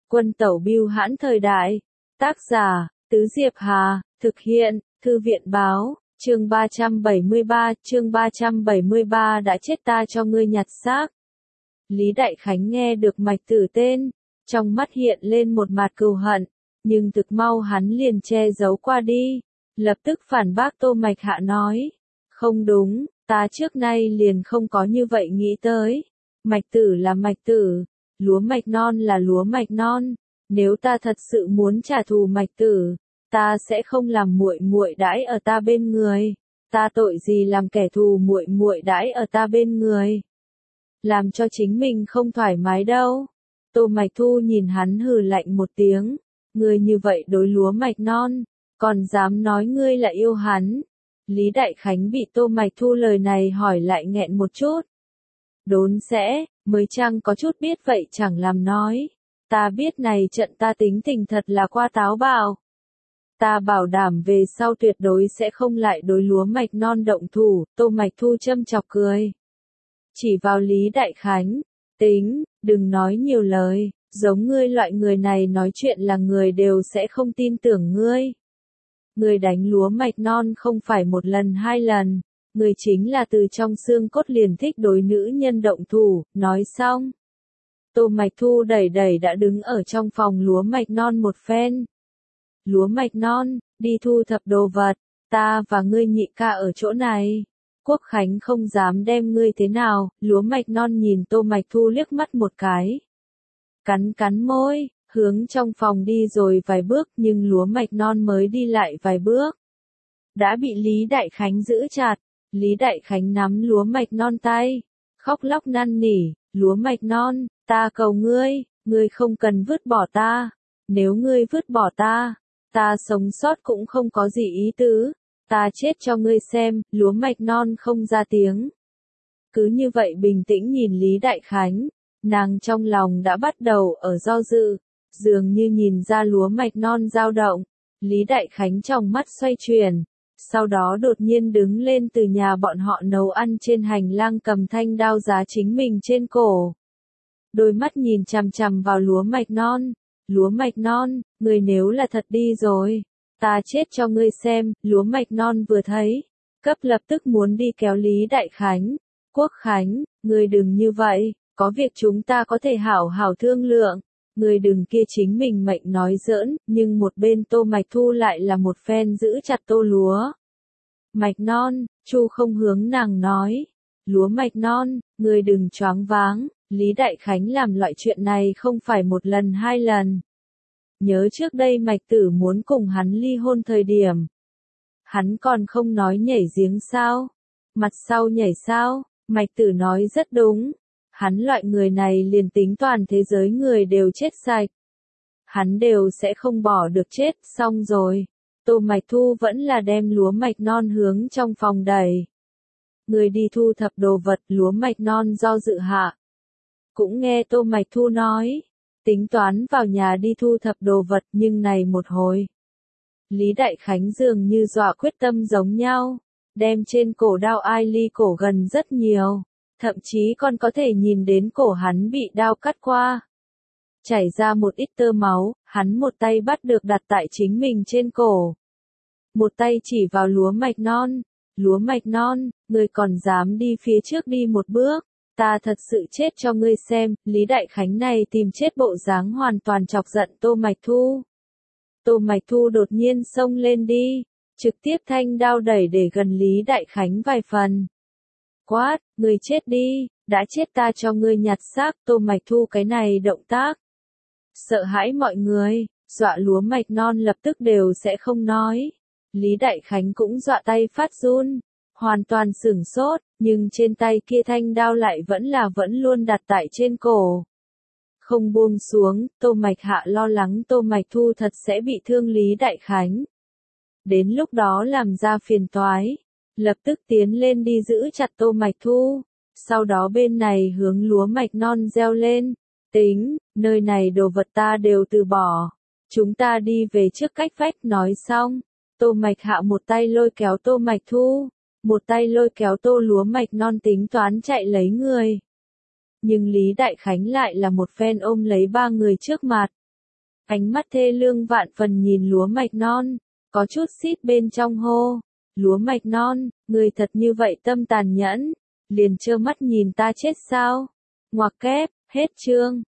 Quân tẩu bưu hãn thời đại. Tác giả, Tứ Diệp Hà, thực hiện, Thư viện báo, chương 373 đã chết ta cho ngươi nhặt xác. Lý Đại Khánh nghe được Mạch Tử tên, trong mắt hiện lên một mạt cừu hận, nhưng thực mau hắn liền che giấu qua đi, lập tức phản bác Tô Mạch Hạ nói, không đúng, ta trước nay liền không có như vậy nghĩ tới, Mạch Tử là Mạch Tử, lúa mạch non là lúa mạch non, nếu ta thật sự muốn trả thù Mạch Tử, ta sẽ không làm muội muội đãi ở ta bên người, ta tội gì làm kẻ thù muội muội đãi ở ta bên người, làm cho chính mình không thoải mái đâu. Tô Mạch Thu nhìn hắn hừ lạnh một tiếng, ngươi như vậy đối lúa mạch non, còn dám nói ngươi là yêu hắn. Lý Đại Khánh bị Tô Mạch Thu lời này hỏi lại nghẹn một chút. Đốn sẽ, mới chăng có chút biết vậy chẳng làm nói. Ta biết này trận ta tính tình thật là qua táo bạo. Ta bảo đảm về sau tuyệt đối sẽ không lại đối lúa mạch non động thủ, Tô Mạch Thu châm chọc cười. Chỉ vào Lý Đại Khánh, tính, đừng nói nhiều lời, giống ngươi loại người này nói chuyện là người đều sẽ không tin tưởng ngươi. Ngươi đánh lúa mạch non không phải một lần hai lần, ngươi chính là từ trong xương cốt liền thích đối nữ nhân động thủ, nói xong. Tô Mạch Thu đẩy đã đứng ở trong phòng lúa mạch non một phen. Lúa mạch non, đi thu thập đồ vật, ta và ngươi nhị ca ở chỗ này. Quốc Khánh không dám đem ngươi thế nào, lúa mạch non nhìn Tô Mạch Thu liếc mắt một cái. Cắn môi, hướng trong phòng đi rồi vài bước nhưng lúa mạch non mới đi lại vài bước. Đã bị Lý Đại Khánh giữ chặt, Lý Đại Khánh nắm lúa mạch non tay, khóc lóc năn nỉ, lúa mạch non, ta cầu ngươi không cần vứt bỏ ta, nếu ngươi vứt bỏ ta, ta sống sót cũng không có gì ý tứ. Ta chết cho ngươi xem, lúa mạch non không ra tiếng. Cứ như vậy bình tĩnh nhìn Lý Đại Khánh, nàng trong lòng đã bắt đầu ở do dự, dường như nhìn ra lúa mạch non dao động. Lý Đại Khánh trong mắt xoay chuyển, sau đó đột nhiên đứng lên từ nhà bọn họ nấu ăn trên hành lang cầm thanh đao giá chính mình trên cổ. Đôi mắt nhìn chằm chằm vào lúa mạch non, người nếu là thật đi rồi. Ta chết cho ngươi xem, lúa mạch non vừa thấy, cấp lập tức muốn đi kéo Lý Đại Khánh. Quốc Khánh, ngươi đừng như vậy, có việc chúng ta có thể hảo hảo thương lượng, ngươi đừng kia chính mình mệnh nói giỡn, nhưng một bên Tô Mạch Thu lại là một phen giữ chặt tô lúa. Mạch non, Chu không hướng nàng nói, lúa mạch non, ngươi đừng choáng váng, Lý Đại Khánh làm loại chuyện này không phải một lần hai lần. Nhớ trước đây Mạch Tử muốn cùng hắn ly hôn thời điểm. Hắn còn không nói nhảy giếng sao? Mặt sau nhảy sao? Mạch Tử nói rất đúng. Hắn loại người này liền tính toàn thế giới người đều chết sạch. Hắn đều sẽ không bỏ được chết, xong rồi. Tô Mạch Thu vẫn là đem lúa mạch non hướng trong phòng đẩy. Người đi thu thập đồ vật lúa mạch non do dự hạ. Cũng nghe Tô Mạch Thu nói. Tính toán vào nhà đi thu thập đồ vật nhưng này một hồi. Lý Đại Khánh dường như dọa quyết tâm giống nhau, đem trên cổ đao ai ly cổ gần rất nhiều, thậm chí còn có thể nhìn đến cổ hắn bị đao cắt qua. Chảy ra một ít tơ máu, hắn một tay bắt được đặt tại chính mình trên cổ. Một tay chỉ vào lúa mạch non, ngươi còn dám đi phía trước đi một bước. Ta thật sự chết cho ngươi xem, Lý Đại Khánh này tìm chết bộ dáng hoàn toàn chọc giận Tô Mạch Thu. Tô Mạch Thu đột nhiên xông lên đi, trực tiếp thanh đao đẩy để gần Lý Đại Khánh vài phần. Quát, ngươi chết đi, đã chết ta cho ngươi nhặt xác, Tô Mạch Thu cái này động tác. Sợ hãi mọi người, dọa lúa mạch non lập tức đều sẽ không nói. Lý Đại Khánh cũng dọa tay phát run. Hoàn toàn sửng sốt, nhưng trên tay kia thanh đao lại vẫn luôn đặt tại trên cổ. Không buông xuống, Tô Mạch Hạ lo lắng Tô Mạch Thu thật sẽ bị thương Lý Đại Khánh. Đến lúc đó làm ra phiền toái, lập tức tiến lên đi giữ chặt Tô Mạch Thu, sau đó bên này hướng lúa mạch non reo lên, tính, nơi này đồ vật ta đều từ bỏ, chúng ta đi về trước cách vách nói xong, Tô Mạch Hạ một tay lôi kéo Tô Mạch Thu. Một tay lôi kéo tô lúa mạch non tính toán chạy lấy người. Nhưng Lý Đại Khánh lại là một phen ôm lấy ba người trước mặt. Ánh mắt thê lương vạn phần nhìn lúa mạch non, có chút xít bên trong hô. Lúa mạch non, người thật như vậy tâm tàn nhẫn, liền trơ mắt nhìn ta chết sao? Ngoặc kép, hết chương.